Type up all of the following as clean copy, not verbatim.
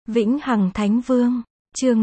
Vĩnh Hằng Thánh Vương, chương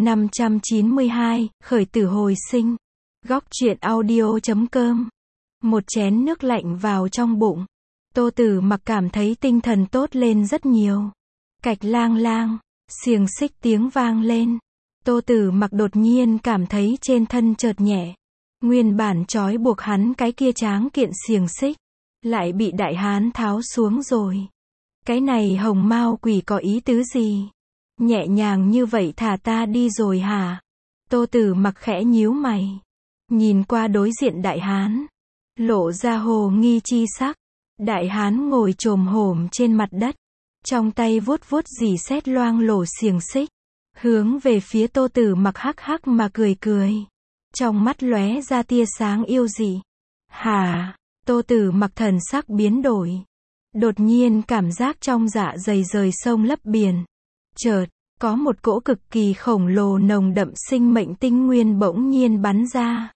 592, khởi tử hồi sinh. Góc truyện audio.com. Một chén nước lạnh vào trong bụng. Tô Tử Mặc cảm thấy tinh thần tốt lên rất nhiều. Cạch lang lang, xiềng xích tiếng vang lên. Tô Tử Mặc đột nhiên cảm thấy trên thân chợt nhẹ. Nguyên bản trói buộc hắn cái kia tráng kiện xiềng xích, lại bị đại hán tháo xuống rồi. Cái này hồng mao quỷ có ý tứ gì? Nhẹ nhàng như vậy thả ta đi rồi hả? Tô Tử Mặc khẽ nhíu mày. Nhìn qua đối diện đại hán. Lộ ra hồ nghi chi sắc. Đại hán ngồi chồm hổm trên mặt đất. Trong tay vuốt vuốt rỉ sét loang lổ xiềng xích. Hướng về phía Tô Tử Mặc hắc hắc mà cười cười. Trong mắt lóe ra tia sáng yêu dị. Hả? Tô Tử Mặc thần sắc biến đổi. Đột nhiên cảm giác trong dạ dày rời sông lấp biển. Chợt, có một cỗ cực kỳ khổng lồ nồng đậm sinh mệnh tinh nguyên bỗng nhiên bắn ra.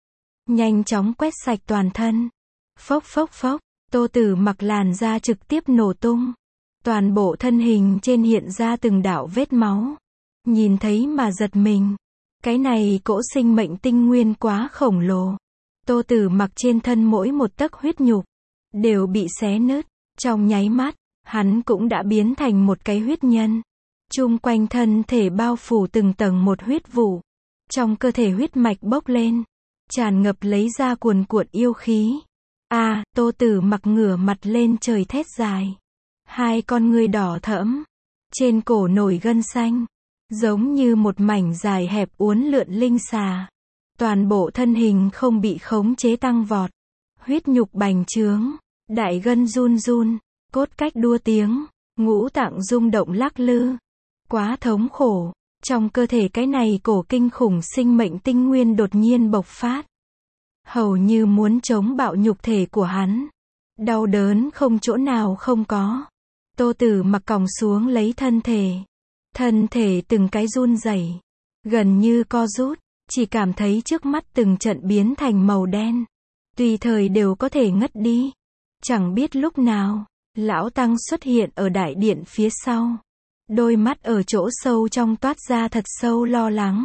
Nhanh chóng quét sạch toàn thân. Phốc phốc phốc, Tô Tử Mặc làn da trực tiếp nổ tung. Toàn bộ thân hình trên hiện ra từng đạo vết máu. Nhìn thấy mà giật mình. Cái này cỗ sinh mệnh tinh nguyên quá khổng lồ. Tô Tử Mặc trên thân mỗi một tấc huyết nhục đều bị xé nứt. Trong nháy mắt, hắn cũng đã biến thành một cái huyết nhân. Chung quanh thân thể bao phủ từng tầng một huyết vụ. Trong cơ thể huyết mạch bốc lên, tràn ngập lấy ra cuồn cuộn yêu khí. Tô Tử Mặc ngửa mặt lên trời thét dài. Hai con ngươi đỏ thẫm, trên cổ nổi gân xanh, giống như một mảnh dài hẹp uốn lượn linh xà. Toàn bộ thân hình không bị khống chế tăng vọt. Huyết nhục bành trướng, đại gân run run, cốt cách đua tiếng, ngũ tạng rung động lắc lư. Quá thống khổ, trong cơ thể cái này cổ kinh khủng sinh mệnh tinh nguyên đột nhiên bộc phát. Hầu như muốn chống bạo nhục thể của hắn. Đau đớn không chỗ nào không có. Tô Tử Mặc còng xuống lấy thân thể. Thân thể từng cái run rẩy, gần như co rút, chỉ cảm thấy trước mắt từng trận biến thành màu đen. Tùy thời đều có thể ngất đi. Chẳng biết lúc nào, lão tăng xuất hiện ở đại điện phía sau. Đôi mắt ở chỗ sâu trong toát ra thật sâu lo lắng.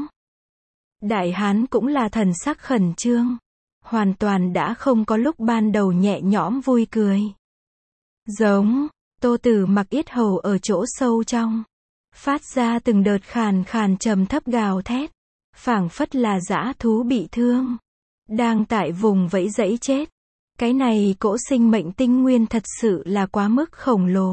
Đại hán cũng là thần sắc khẩn trương. Hoàn toàn đã không có lúc ban đầu nhẹ nhõm vui cười. Giống, Tô Tử Mặc yết hầu ở chỗ sâu trong. Phát ra từng đợt khàn khàn trầm thấp gào thét. Phảng phất là dã thú bị thương. Đang tại vùng vẫy dẫy chết. Cái này cỗ sinh mệnh tinh nguyên thật sự là quá mức khổng lồ.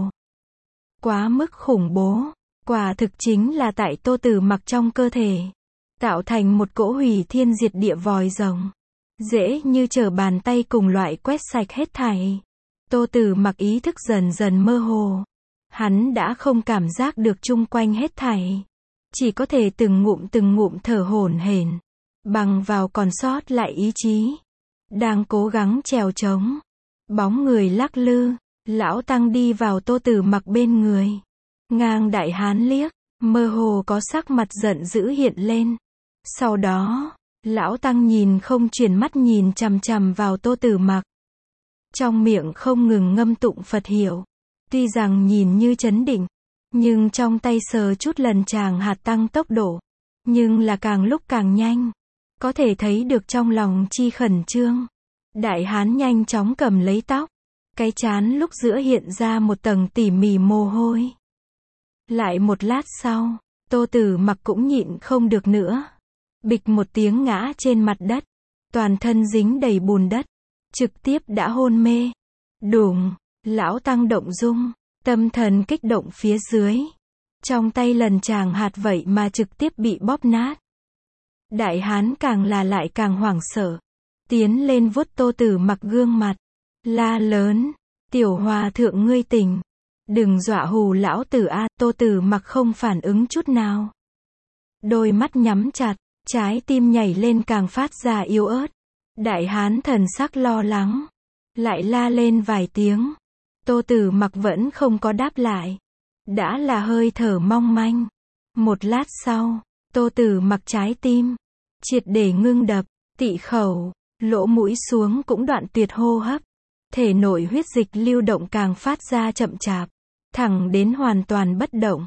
Quá mức khủng bố. Quả thực chính là tại Tô Tử Mặc trong cơ thể. Tạo thành một cỗ hủy thiên diệt địa vòi rồng. Dễ như trở bàn tay cùng loại quét sạch hết thảy. Tô Tử Mặc ý thức dần dần mơ hồ. Hắn đã không cảm giác được chung quanh hết thảy. Chỉ có thể từng ngụm thở hổn hển. Bằng vào còn sót lại ý chí. Đang cố gắng trèo trống. Bóng người lắc lư. Lão tăng đi vào Tô Tử Mặc bên người. Ngang đại hán liếc. Mơ hồ có sắc mặt giận dữ hiện lên. Sau đó, lão tăng nhìn không chuyển mắt nhìn chằm chằm vào Tô Tử Mặc. Trong miệng không ngừng ngâm tụng Phật hiệu. Tuy rằng nhìn như trấn định, nhưng trong tay sờ chút lần chàng hạt tăng tốc độ. Nhưng là càng lúc càng nhanh. Có thể thấy được trong lòng chi khẩn trương. Đại hán nhanh chóng cầm lấy tóc. Cái trán lúc giữa hiện ra một tầng tỉ mỉ mồ hôi. Lại một lát sau, Tô Tử Mặc cũng nhịn không được nữa. Bịch một tiếng ngã trên mặt đất. Toàn thân dính đầy bùn đất. Trực tiếp đã hôn mê. Đùng, lão tăng động dung. Tâm thần kích động phía dưới. Trong tay lần chàng hạt vậy mà trực tiếp bị bóp nát. Đại hán càng là lại càng hoảng sợ. Tiến lên vuốt Tô Tử Mặc gương mặt. La lớn. Tiểu hòa thượng ngươi tỉnh. Đừng dọa hù lão tử a. Tô Tử Mặc không phản ứng chút nào. Đôi mắt nhắm chặt. Trái tim nhảy lên càng phát ra yếu ớt. Đại hán thần sắc lo lắng. Lại la lên vài tiếng. Tô Tử Mặc vẫn không có đáp lại. Đã là hơi thở mong manh. Một lát sau, Tô Tử Mặc trái tim triệt để ngưng đập, tị khẩu, lỗ mũi xuống cũng đoạn tuyệt hô hấp. Thể nội huyết dịch lưu động càng phát ra chậm chạp, thẳng đến hoàn toàn bất động.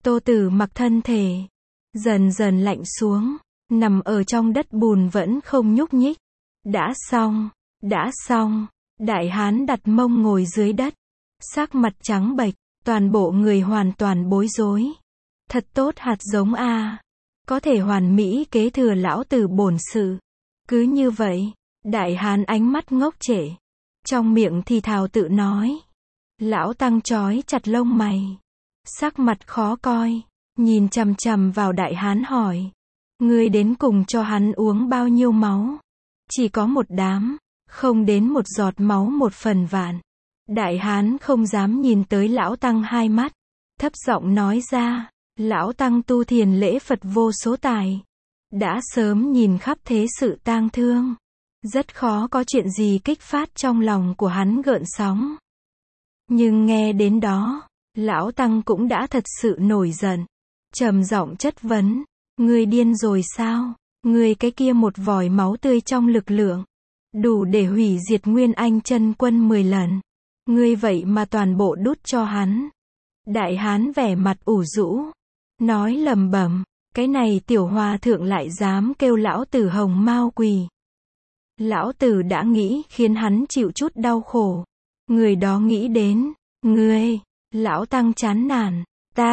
Tô Tử Mặc thân thể dần dần lạnh xuống, nằm ở trong đất bùn vẫn không nhúc nhích. Đã xong, đại hán đặt mông ngồi dưới đất, sắc mặt trắng bệch, toàn bộ người hoàn toàn bối rối. Thật tốt hạt giống a, có thể hoàn mỹ kế thừa lão tử bổn sự. Cứ như vậy, đại hán ánh mắt ngốc trệ, trong miệng thì thào tự nói. Lão tăng trói chặt lông mày, sắc mặt khó coi, nhìn chằm chằm vào đại hán hỏi. Ngươi đến cùng cho hắn uống bao nhiêu máu? Chỉ có một đám, không đến một giọt máu 1/1000. Đại hán không dám nhìn tới lão tăng hai mắt, thấp giọng nói ra. Lão tăng tu thiền lễ Phật vô số tài, đã sớm nhìn khắp thế sự tang thương, rất khó có chuyện gì kích phát trong lòng của hắn gợn sóng. Nhưng nghe đến đó, lão tăng cũng đã thật sự nổi giận, trầm giọng chất vấn. Ngươi điên rồi sao? Ngươi cái kia một vòi máu tươi trong lực lượng, đủ để hủy diệt Nguyên Anh chân quân 10 lần. Ngươi vậy mà toàn bộ đút cho hắn. Đại hán vẻ mặt ủ rũ, nói lầm bẩm, cái này tiểu hòa thượng lại dám kêu lão tử hồng mao quỳ. Lão tử đã nghĩ khiến hắn chịu chút đau khổ. Người đó nghĩ đến, ngươi, lão tăng chán nản,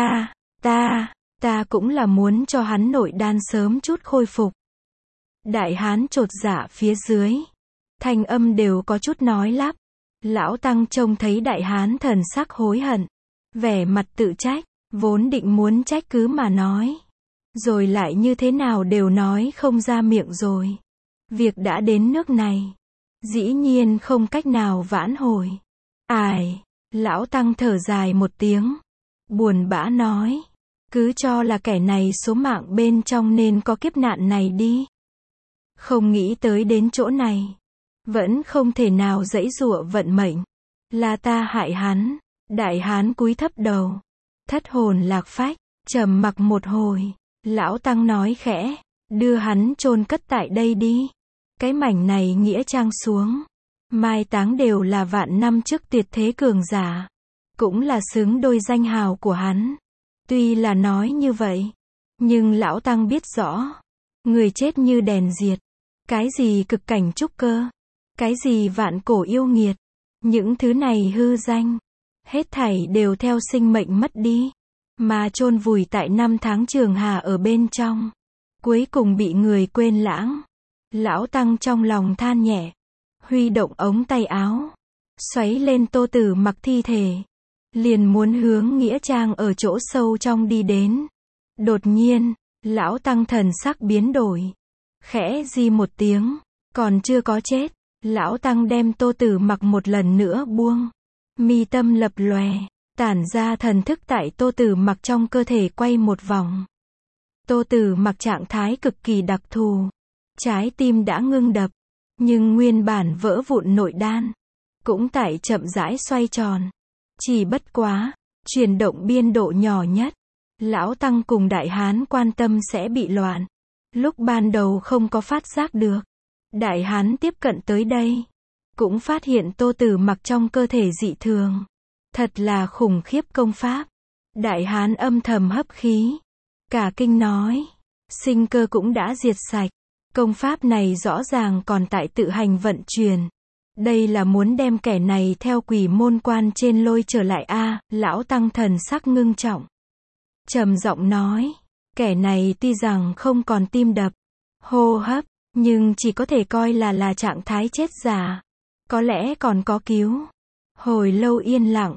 ta cũng là muốn cho hắn nội đan sớm chút khôi phục. Đại hán chột dạ phía dưới, thanh âm đều có chút nói lắp. Lão tăng trông thấy đại hán thần sắc hối hận, vẻ mặt tự trách, vốn định muốn trách cứ mà nói, rồi lại như thế nào đều nói không ra miệng rồi. Việc đã đến nước này, dĩ nhiên không cách nào vãn hồi. Ai, lão tăng thở dài một tiếng, buồn bã nói, cứ cho là kẻ này số mạng bên trong nên có kiếp nạn này đi. Không nghĩ tới đến chỗ này, vẫn không thể nào giãy giụa vận mệnh. Là ta hại hắn. Đại hán cúi thấp đầu, thất hồn lạc phách, trầm mặc một hồi, lão tăng nói khẽ, đưa hắn chôn cất tại đây đi. Cái mảnh này nghĩa trang xuống, mai táng đều là vạn năm trước tuyệt thế cường giả, cũng là xứng đôi danh hào của hắn. Tuy là nói như vậy, nhưng lão tăng biết rõ, người chết như đèn diệt, cái gì cực cảnh trúc cơ, cái gì vạn cổ yêu nghiệt, những thứ này hư danh, hết thảy đều theo sinh mệnh mất đi, mà chôn vùi tại năm tháng trường hà ở bên trong, cuối cùng bị người quên lãng. Lão tăng trong lòng than nhẹ, huy động ống tay áo, xoáy lên Tô Tử Mặc thi thể, liền muốn hướng nghĩa trang ở chỗ sâu trong đi đến. Đột nhiên, lão tăng thần sắc biến đổi, khẽ di một tiếng, còn chưa có chết, lão tăng đem Tô Tử Mặc một lần nữa buông, mi tâm lập lòe, tản ra thần thức tại Tô Tử Mặc trong cơ thể quay một vòng. Tô Tử Mặc trạng thái cực kỳ đặc thù, trái tim đã ngưng đập, nhưng nguyên bản vỡ vụn nội đan cũng tại chậm rãi xoay tròn. Chỉ bất quá, chuyển động biên độ nhỏ nhất, lão tăng cùng đại hán quan tâm sẽ bị loạn. Lúc ban đầu không có phát giác được, đại hán tiếp cận tới đây, cũng phát hiện Tô Tử Mặc trong cơ thể dị thường. Thật là khủng khiếp công pháp. Đại hán âm thầm hấp khí, cả kinh nói, sinh cơ cũng đã diệt sạch. Công pháp này rõ ràng còn tại tự hành vận chuyển. Đây là muốn đem kẻ này theo quỷ môn quan trên lôi trở lại a. Lão tăng thần sắc ngưng trọng, trầm giọng nói, kẻ này tuy rằng không còn tim đập, hô hấp, nhưng chỉ có thể coi là trạng thái chết giả. Có lẽ còn có cứu. Hồi lâu yên lặng,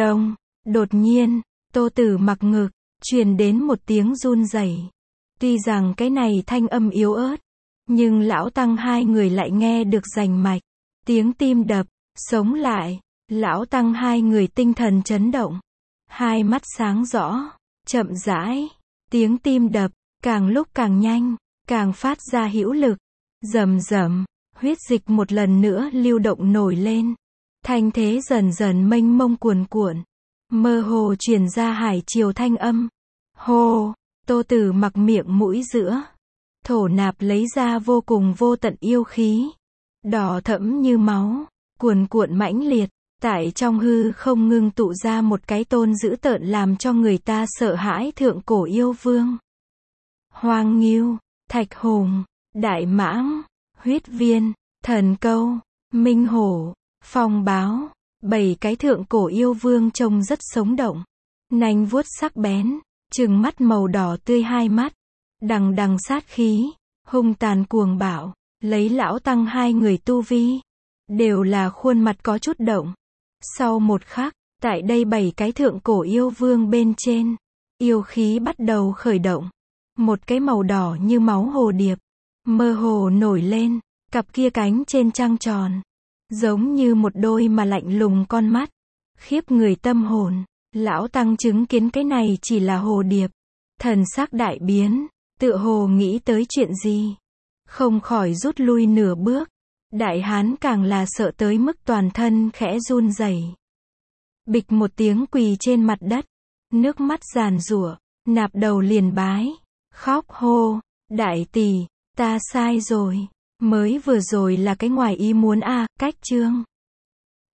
đột nhiên, Tô Tử Mặc ngực truyền đến một tiếng run rẩy. Tuy rằng cái này thanh âm yếu ớt, nhưng lão tăng hai người lại nghe được rành mạch. Tiếng tim đập, sống lại, lão tăng hai người tinh thần chấn động, hai mắt sáng rõ, chậm rãi, tiếng tim đập, càng lúc càng nhanh, càng phát ra hữu lực, rầm rầm, huyết dịch một lần nữa lưu động nổi lên, thanh thế dần dần mênh mông cuồn cuộn, mơ hồ truyền ra hải triều thanh âm. Hô, Tô Tử Mặc miệng mũi giữa, thổ nạp lấy ra vô cùng vô tận yêu khí, đỏ thẫm như máu, cuồn cuộn mãnh liệt, Tại trong hư không ngưng tụ ra một cái tôn dữ tợn làm cho người ta sợ hãi thượng cổ yêu vương. Hoang Ngưu, Thạch Hùng, Đại Mãng, Huyết Viên, Thần Câu, Minh Hổ, Phong Báo, 7 cái thượng cổ yêu vương trông rất sống động. Nanh vuốt sắc bén, trừng mắt màu đỏ tươi hai mắt, đằng đằng sát khí, hung tàn cuồng bạo, lấy lão tăng hai người tu vi. Đều là khuôn mặt có chút động. Sau một khắc, tại đây 7 cái thượng cổ yêu vương bên trên, yêu khí bắt đầu khởi động. Một cái màu đỏ như máu hồ điệp, mơ hồ nổi lên, cặp kia cánh trên trăng tròn. Giống như một đôi mà lạnh lùng con mắt, khiếp người tâm hồn. Lão tăng chứng kiến cái này chỉ là hồ điệp. Thần sắc đại biến, tựa hồ nghĩ tới chuyện gì. Không khỏi rút lui nửa bước. Đại hán càng là sợ tới mức toàn thân khẽ run rẩy. Bịch một tiếng quỳ trên mặt đất, nước mắt giàn giụa, nạp đầu liền bái, khóc hô, đại tỷ, ta sai rồi, mới vừa rồi là cái ngoài ý muốn a, cách chương.